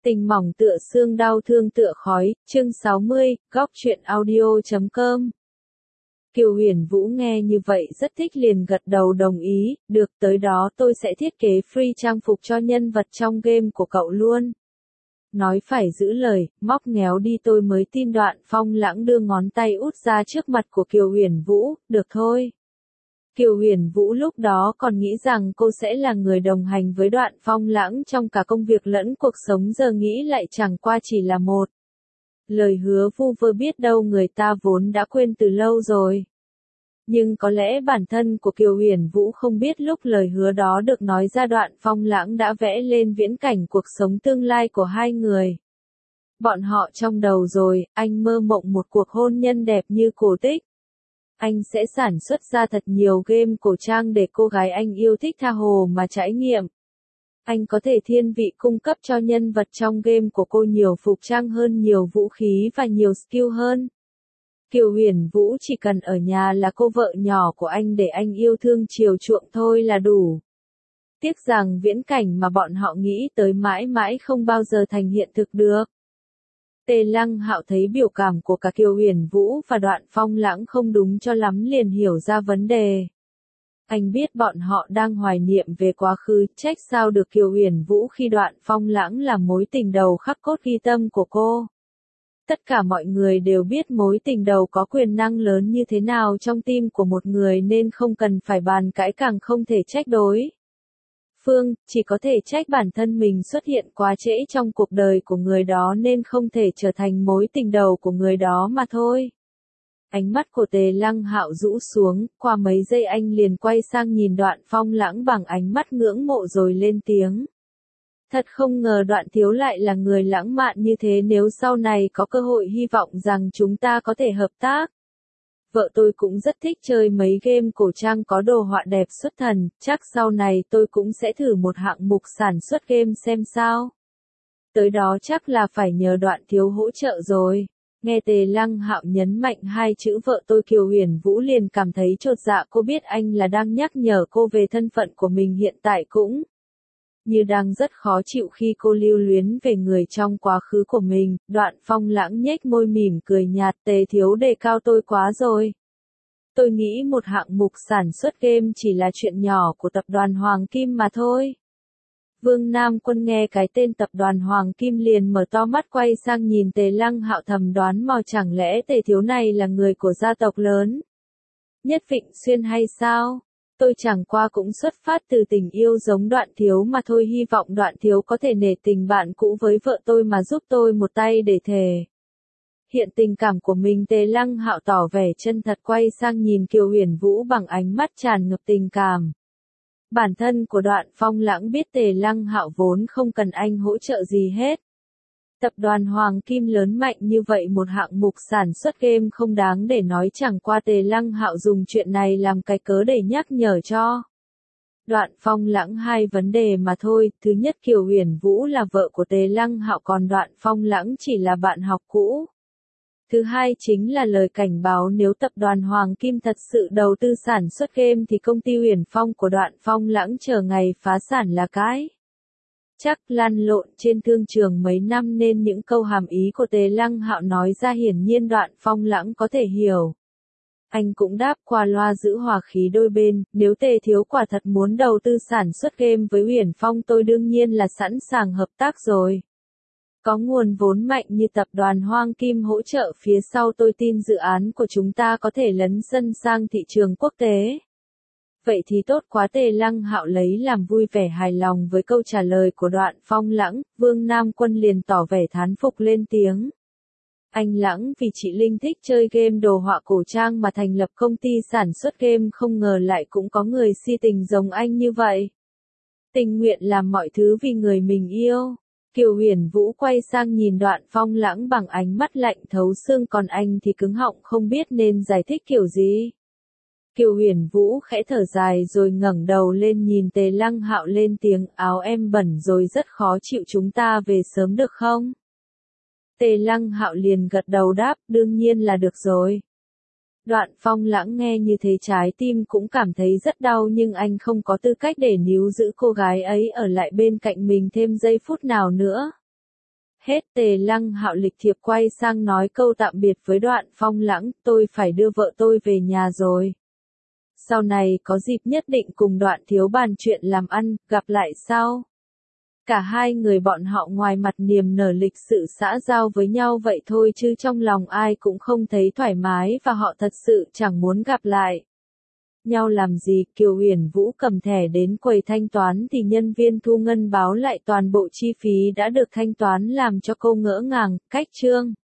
Tình mỏng tựa xương đau thương tựa khói, chương 60, góc truyện audio.com. Kiều Huyền Vũ nghe như vậy rất thích liền gật đầu đồng ý, được tới đó tôi sẽ thiết kế free trang phục cho nhân vật trong game của cậu luôn. Nói phải giữ lời, móc ngéo đi tôi mới tin Đoạn Phong Lãng đưa ngón tay út ra trước mặt của Kiều Huyền Vũ, được thôi. Kiều Huyền Vũ lúc đó còn nghĩ rằng cô sẽ là người đồng hành với Đoạn Phong Lãng trong cả công việc lẫn cuộc sống, giờ nghĩ lại chẳng qua chỉ là một lời hứa vu vơ, biết đâu người ta vốn đã quên từ lâu rồi. Nhưng có lẽ bản thân của Kiều Huyền Vũ không biết lúc lời hứa đó được nói ra, Đoạn Phong Lãng đã vẽ lên viễn cảnh cuộc sống tương lai của hai người. Bọn họ trong đầu rồi, anh mơ mộng một cuộc hôn nhân đẹp như cổ tích. Anh sẽ sản xuất ra thật nhiều game cổ trang để cô gái anh yêu thích tha hồ mà trải nghiệm. Anh có thể thiên vị cung cấp cho nhân vật trong game của cô nhiều phục trang hơn, nhiều vũ khí và nhiều skill hơn. Kiều Huyền Vũ chỉ cần ở nhà là cô vợ nhỏ của anh để anh yêu thương chiều chuộng thôi là đủ. Tiếc rằng viễn cảnh mà bọn họ nghĩ tới mãi mãi không bao giờ thành hiện thực được. Tề Lăng Hạo thấy biểu cảm của cả Kiều Huyền Vũ và Đoạn Phong Lãng không đúng cho lắm liền hiểu ra vấn đề. Anh biết bọn họ đang hoài niệm về quá khứ, trách sao được Kiều Huyền Vũ khi Đoạn Phong Lãng là mối tình đầu khắc cốt ghi tâm của cô. Tất cả mọi người đều biết mối tình đầu có quyền năng lớn như thế nào trong tim của một người nên không cần phải bàn cãi, càng không thể trách đối phương, chỉ có thể trách bản thân mình xuất hiện quá trễ trong cuộc đời của người đó nên không thể trở thành mối tình đầu của người đó mà thôi. Ánh mắt của Tề Lăng Hạo rũ xuống, qua mấy giây anh liền quay sang nhìn Đoạn Phong Lãng bằng ánh mắt ngưỡng mộ rồi lên tiếng. Thật không ngờ Đoạn thiếu lại là người lãng mạn như thế, nếu sau này có cơ hội hy vọng rằng chúng ta có thể hợp tác. Vợ tôi cũng rất thích chơi mấy game cổ trang có đồ họa đẹp xuất thần, chắc sau này tôi cũng sẽ thử một hạng mục sản xuất game xem sao. Tới đó chắc là phải nhờ Đoạn thiếu hỗ trợ rồi. Nghe Tề Lăng Hạo nhấn mạnh hai chữ vợ tôi, Kiều Huyền Vũ liền cảm thấy chột dạ, cô biết anh là đang nhắc nhở cô về thân phận của mình hiện tại, cũng như đang rất khó chịu khi cô lưu luyến về người trong quá khứ của mình. Đoạn Phong Lãng nhếch môi mỉm cười nhạt, Tề thiếu đề cao tôi quá rồi. Tôi nghĩ một hạng mục sản xuất game chỉ là chuyện nhỏ của tập đoàn Hoàng Kim mà thôi. Vương Nam Quân nghe cái tên tập đoàn Hoàng Kim liền mở to mắt quay sang nhìn Tề Lăng Hạo, thầm đoán mò chẳng lẽ Tề thiếu này là người của gia tộc lớn Nhất Vịnh Xuyên hay sao? Tôi chẳng qua cũng xuất phát từ tình yêu giống Đoạn thiếu mà thôi, hy vọng Đoạn thiếu có thể nể tình bạn cũ với vợ tôi mà giúp tôi một tay để thể hiện tình cảm của mình. Tề Lăng Hạo tỏ vẻ chân thật quay sang nhìn Kiều Huyền Vũ bằng ánh mắt tràn ngập tình cảm. Bản thân của Đoạn Phong Lãng biết Tề Lăng Hạo vốn không cần anh hỗ trợ gì hết. Tập đoàn Hoàng Kim lớn mạnh như vậy, một hạng mục sản xuất game không đáng để nói, chẳng qua Tề Lăng Hạo dùng chuyện này làm cái cớ để nhắc nhở cho Đoạn Phong Lãng hai vấn đề mà thôi. Thứ nhất, Kiều Huyền Vũ là vợ của Tề Lăng Hạo còn Đoạn Phong Lãng chỉ là bạn học cũ. Thứ hai chính là lời cảnh báo, nếu tập đoàn Hoàng Kim thật sự đầu tư sản xuất game thì công ty Huyền Phong của Đoạn Phong Lãng chờ ngày phá sản là cái chắc. Lăn lộn trên thương trường mấy năm nên những câu hàm ý của Tề Lăng Hạo nói ra hiển nhiên Đoạn Phong Lãng có thể hiểu. Anh cũng đáp qua loa giữ hòa khí đôi bên, nếu Tề thiếu quả thật muốn đầu tư sản xuất game với Huyền Phong, tôi đương nhiên là sẵn sàng hợp tác rồi. Có nguồn vốn mạnh như tập đoàn Hoàng Kim hỗ trợ phía sau, tôi tin dự án của chúng ta có thể lấn sân sang thị trường quốc tế. Vậy thì tốt quá. Tề Lăng Hạo lấy làm vui vẻ hài lòng với câu trả lời của Đoạn Phong Lãng. Vương Nam Quân liền tỏ vẻ thán phục lên tiếng. Anh Lãng, vì chị Linh thích chơi game đồ họa cổ trang mà thành lập công ty sản xuất game, không ngờ lại cũng có người si tình giống anh như vậy. Tình nguyện làm mọi thứ vì người mình yêu. Kiều Huyền Vũ quay sang nhìn Đoạn Phong Lãng bằng ánh mắt lạnh thấu xương, còn anh thì cứng họng không biết nên giải thích kiểu gì. Kiều Huyền Vũ khẽ thở dài rồi ngẩng đầu lên nhìn Tề Lăng Hạo lên tiếng, áo em bẩn rồi rất khó chịu, chúng ta về sớm được không? Tề Lăng Hạo liền gật đầu đáp, đương nhiên là được rồi. Đoạn Phong Lãng nghe như thế trái tim cũng cảm thấy rất đau, nhưng anh không có tư cách để níu giữ cô gái ấy ở lại bên cạnh mình thêm giây phút nào nữa. Hết Tề Lăng Hạo lịch thiệp quay sang nói câu tạm biệt với Đoạn Phong Lãng, tôi phải đưa vợ tôi về nhà rồi. Sau này có dịp nhất định cùng Đoạn thiếu bàn chuyện làm ăn, gặp lại sau. Cả hai người bọn họ ngoài mặt niềm nở lịch sự xã giao với nhau vậy thôi chứ trong lòng ai cũng không thấy thoải mái và họ thật sự chẳng muốn gặp lại nhau làm gì. Kiều Huyền Vũ cầm thẻ đến quầy thanh toán thì nhân viên thu ngân báo lại toàn bộ chi phí đã được thanh toán làm cho cô ngỡ ngàng. Cách chương